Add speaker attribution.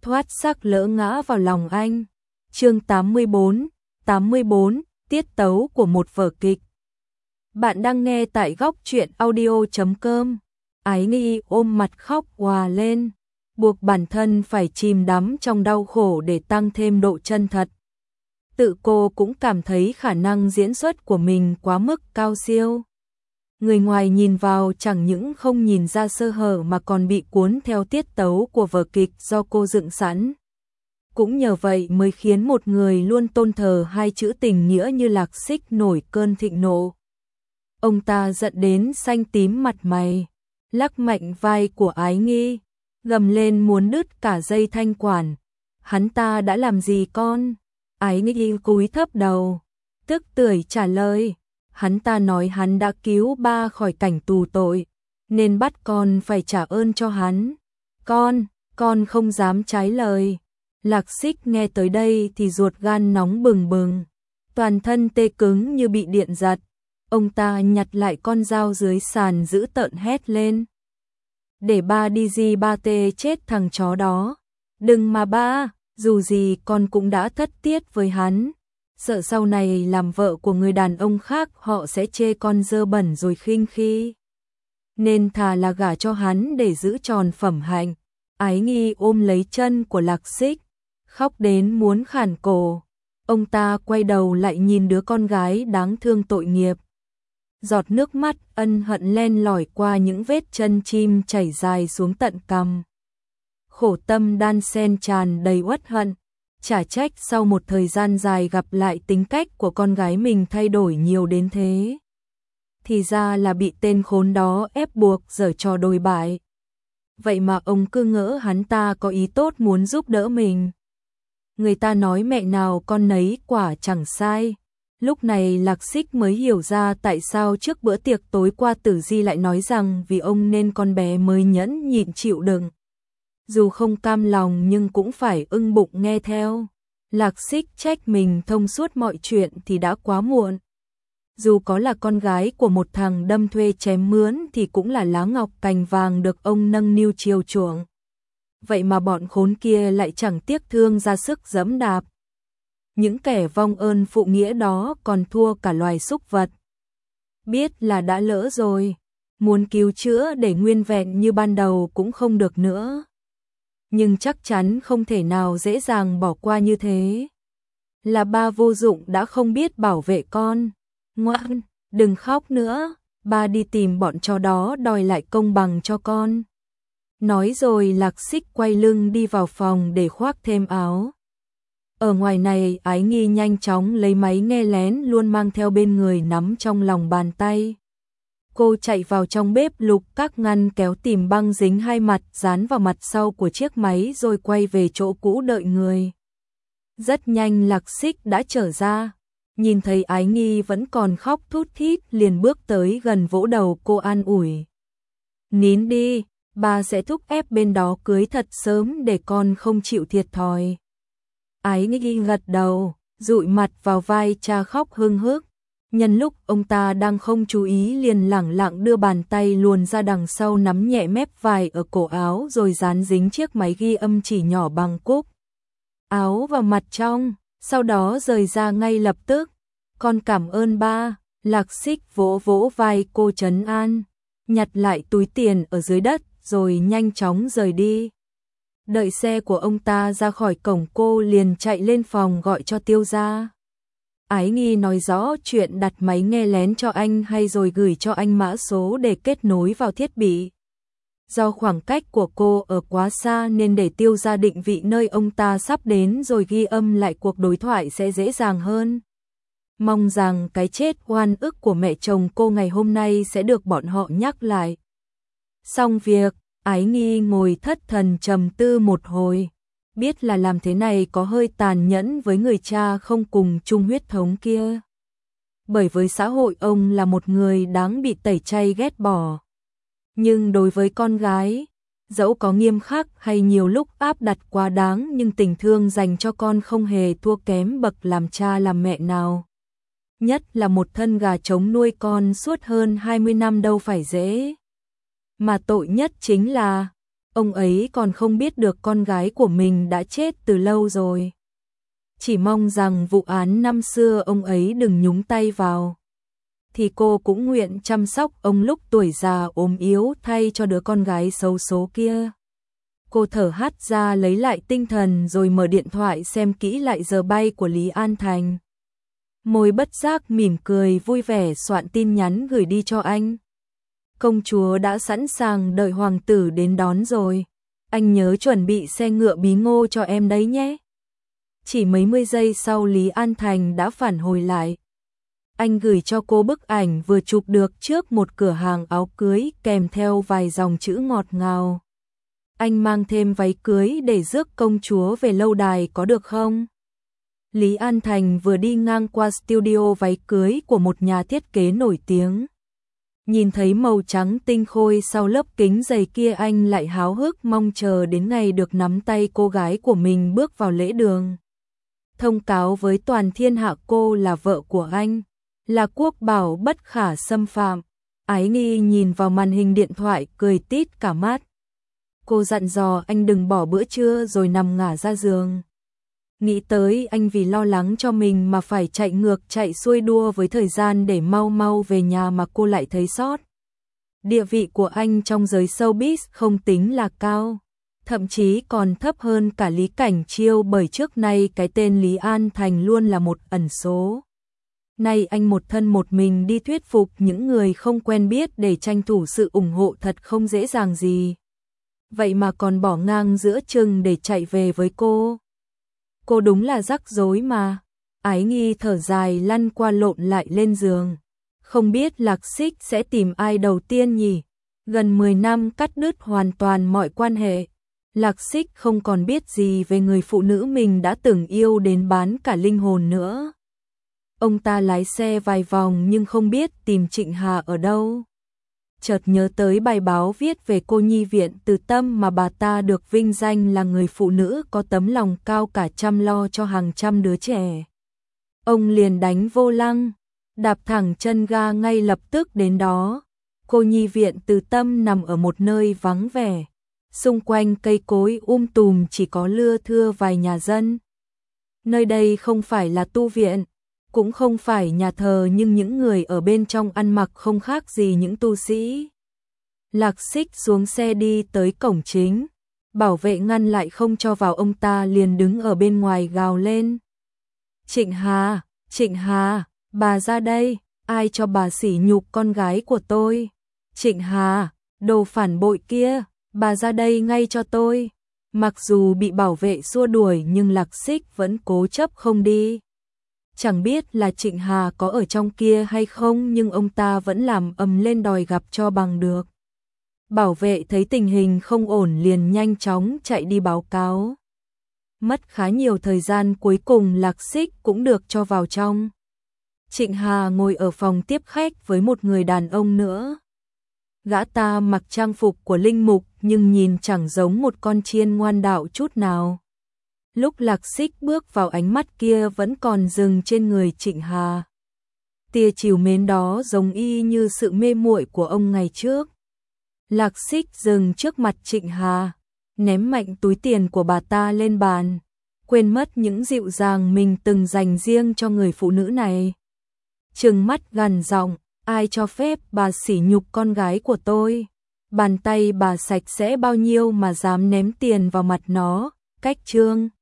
Speaker 1: thoát xác lỡ ngã vào lòng anh. Chương 84, tiết tấu của một vở kịch. Bạn đang nghe tại góc truyện audio.com. Ái Nghi ôm mặt khóc òa lên, buộc bản thân phải chìm đắm trong đau khổ để tăng thêm độ chân thật. Tự cô cũng cảm thấy khả năng diễn xuất của mình quá mức cao siêu. Người ngoài nhìn vào chẳng những không nhìn ra sơ hở mà còn bị cuốn theo tiết tấu của vở kịch do cô dựng sẵn. Cũng nhờ vậy mới khiến một người luôn tôn thờ hai chữ tình nghĩa như Lạc Xích nổi cơn thịnh nộ. Ông ta giận đến xanh tím mặt mày, lắc mạnh vai của Ái Nghi, gầm lên muốn đứt cả dây thanh quản. Hắn ta đã làm gì con? Ái Nghi cúi thấp đầu, tức tưởi trả lời. Hắn ta nói hắn đã cứu ba khỏi cảnh tù tội, nên bắt con phải trả ơn cho hắn. Con không dám trái lời. Lạc Xích nghe tới đây thì ruột gan nóng bừng bừng, toàn thân tê cứng như bị điện giật. Ông ta nhặt lại con dao dưới sàn giữ tợn hét lên. Để ba đi gì ba tê chết thằng chó đó. Đừng mà ba, dù gì con cũng đã thất tiết với hắn. Sợ sau này làm vợ của người đàn ông khác họ sẽ chê con dơ bẩn rồi khinh khi. Nên thà là gả cho hắn để giữ tròn phẩm hạnh. Ái Nghi ôm lấy chân của Lạc Xích, khóc đến muốn khản cổ. Ông ta quay đầu lại nhìn đứa con gái đáng thương tội nghiệp. Giọt nước mắt ân hận len lỏi qua những vết chân chim chảy dài xuống tận cằm. Khổ tâm đan xen tràn đầy uất hận. Chả trách sau một thời gian dài gặp lại tính cách của con gái mình thay đổi nhiều đến thế. Thì ra là bị tên khốn đó ép buộc giở trò đồi bại. Vậy mà ông cứ ngỡ hắn ta có ý tốt muốn giúp đỡ mình. Người ta nói mẹ nào con nấy quả chẳng sai. Lúc này Lạc Xích mới hiểu ra tại sao trước bữa tiệc tối qua Tử Di lại nói rằng vì ông nên con bé mới nhẫn nhịn chịu đựng. Dù không cam lòng nhưng cũng phải ưng bụng nghe theo. Lạc Xích trách mình thông suốt mọi chuyện thì đã quá muộn. Dù có là con gái của một thằng đâm thuê chém mướn thì cũng là lá ngọc cành vàng được ông nâng niu chiều chuộng. Vậy mà bọn khốn kia lại chẳng tiếc thương ra sức giẫm đạp. Những kẻ vong ơn phụ nghĩa đó còn thua cả loài súc vật. Biết là đã lỡ rồi, muốn cứu chữa để nguyên vẹn như ban đầu cũng không được nữa. Nhưng chắc chắn không thể nào dễ dàng bỏ qua như thế. Là ba vô dụng đã không biết bảo vệ con. Ngoan, đừng khóc nữa, ba đi tìm bọn chó đó đòi lại công bằng cho con. Nói rồi Lạc Xích quay lưng đi vào phòng để khoác thêm áo. Ở ngoài này Ái Nghi nhanh chóng lấy máy nghe lén luôn mang theo bên người nắm trong lòng bàn tay. Cô chạy vào trong bếp lục các ngăn kéo tìm băng dính hai mặt dán vào mặt sau của chiếc máy rồi quay về chỗ cũ đợi người. Rất nhanh Lạc Xích đã trở ra, nhìn thấy Ái Nghi vẫn còn khóc thút thít liền bước tới gần vỗ đầu cô an ủi. Nín đi, ba sẽ thúc ép bên đó cưới thật sớm để con không chịu thiệt thòi. Ái Nghi gật đầu, dụi mặt vào vai cha khóc hưng hức. Nhân lúc ông ta đang không chú ý liền lẳng lặng đưa bàn tay luồn ra đằng sau nắm nhẹ mép vải ở cổ áo rồi dán dính chiếc máy ghi âm chỉ nhỏ bằng cúc áo vào mặt trong, sau đó rời ra ngay lập tức. Con cảm ơn ba. Lạc Xích vỗ vỗ vai cô trấn an, nhặt lại túi tiền ở dưới đất rồi nhanh chóng rời đi. Đợi xe của ông ta ra khỏi cổng cô liền chạy lên phòng gọi cho Tiêu gia. Ái Nghi nói rõ chuyện đặt máy nghe lén cho anh hay rồi gửi cho anh mã số để kết nối vào thiết bị. Do khoảng cách của cô ở quá xa nên để Tiêu gia định vị nơi ông ta sắp đến rồi ghi âm lại cuộc đối thoại sẽ dễ dàng hơn. Mong rằng cái chết oan ức của mẹ chồng cô ngày hôm nay sẽ được bọn họ nhắc lại. Xong việc, Ái Nghi ngồi thất thần trầm tư một hồi. Biết là làm thế này có hơi tàn nhẫn với người cha không cùng chung huyết thống kia. Bởi với xã hội ông là một người đáng bị tẩy chay ghét bỏ. Nhưng đối với con gái, dẫu có nghiêm khắc hay nhiều lúc áp đặt quá đáng nhưng tình thương dành cho con không hề thua kém bậc làm cha làm mẹ nào. Nhất là một thân gà trống nuôi con suốt hơn 20 năm đâu phải dễ. Mà tội nhất chính là Ông ấy còn không biết được con gái của mình đã chết từ lâu rồi. Chỉ mong rằng vụ án năm xưa ông ấy đừng nhúng tay vào. Thì cô cũng nguyện chăm sóc ông lúc tuổi già ốm yếu thay cho đứa con gái xấu số kia. Cô thở hắt ra lấy lại tinh thần rồi mở điện thoại xem kỹ lại giờ bay của Lý An Thành. Môi bất giác mỉm cười vui vẻ soạn tin nhắn gửi đi cho anh. Công chúa đã sẵn sàng đợi hoàng tử đến đón rồi. Anh nhớ chuẩn bị xe ngựa bí ngô cho em đấy nhé. Chỉ mấy mươi giây sau Lý An Thành đã phản hồi lại. Anh gửi cho cô bức ảnh vừa chụp được trước một cửa hàng áo cưới kèm theo vài dòng chữ ngọt ngào. Anh mang thêm váy cưới để rước công chúa về lâu đài có được không? Lý An Thành vừa đi ngang qua studio váy cưới của một nhà thiết kế nổi tiếng. Nhìn thấy màu trắng tinh khôi sau lớp kính dày kia anh lại háo hức mong chờ đến ngày được nắm tay cô gái của mình bước vào lễ đường. Thông cáo với toàn thiên hạ cô là vợ của anh, là quốc bảo bất khả xâm phạm. Ái Nghi nhìn vào màn hình điện thoại cười tít cả mắt. Cô dặn dò anh đừng bỏ bữa trưa rồi nằm ngả ra giường. Nghĩ tới anh vì lo lắng cho mình mà phải chạy ngược chạy xuôi đua với thời gian để mau mau về nhà mà cô lại thấy xót. Địa vị của anh trong giới showbiz không tính là cao, thậm chí còn thấp hơn cả Lý Cảnh Chiêu bởi trước nay cái tên Lý An Thành luôn là một ẩn số. Nay anh một thân một mình đi thuyết phục những người không quen biết để tranh thủ sự ủng hộ thật không dễ dàng gì. Vậy mà còn bỏ ngang giữa chừng để chạy về với cô. Cô đúng là rắc rối mà. Ái Nghi thở dài lăn qua lộn lại lên giường. Không biết Lạc Xích sẽ tìm ai đầu tiên nhỉ? Gần 10 năm cắt đứt hoàn toàn mọi quan hệ. Lạc Xích không còn biết gì về người phụ nữ mình đã từng yêu đến bán cả linh hồn nữa. Ông ta lái xe vài vòng nhưng không biết tìm Trịnh Hà ở đâu. Chợt nhớ tới bài báo viết về cô nhi viện Từ Tâm mà bà ta được vinh danh là người phụ nữ có tấm lòng cao cả chăm lo cho hàng trăm đứa trẻ. Ông liền đánh vô lăng, đạp thẳng chân ga ngay lập tức đến đó. Cô nhi viện Từ Tâm nằm ở một nơi vắng vẻ, xung quanh cây cối tùm chỉ có lưa thưa vài nhà dân. Nơi đây không phải là tu viện, cũng không phải nhà thờ nhưng những người ở bên trong ăn mặc không khác gì những tu sĩ. Lạc Xích xuống xe đi tới cổng chính, bảo vệ ngăn lại không cho vào ông ta liền đứng ở bên ngoài gào lên. Trịnh Hà, bà ra đây, ai cho bà sỉ nhục con gái của tôi? Trịnh Hà, đồ phản bội kia, bà ra đây ngay cho tôi. Mặc dù bị bảo vệ xua đuổi nhưng Lạc Xích vẫn cố chấp không đi. Chẳng biết là Trịnh Hà có ở trong kia hay không nhưng ông ta vẫn làm ầm lên đòi gặp cho bằng được. Bảo vệ thấy tình hình không ổn liền nhanh chóng chạy đi báo cáo. Mất khá nhiều thời gian cuối cùng Lạc Xích cũng được cho vào trong. Trịnh Hà ngồi ở phòng tiếp khách với một người đàn ông nữa. Gã ta mặc trang phục của linh mục nhưng nhìn chẳng giống một con chiên ngoan đạo chút nào. Lúc Lạc Xích bước vào ánh mắt kia vẫn còn dừng trên người Trịnh Hà. Tia trìu mến đó giống y như sự mê muội của ông ngày trước. Lạc Xích dừng trước mặt Trịnh Hà, ném mạnh túi tiền của bà ta lên bàn, quên mất những dịu dàng mình từng dành riêng cho người phụ nữ này. Trừng mắt gằn giọng, ai cho phép bà sỉ nhục con gái của tôi? Bàn tay bà sạch sẽ bao nhiêu mà dám ném tiền vào mặt nó, cách trương.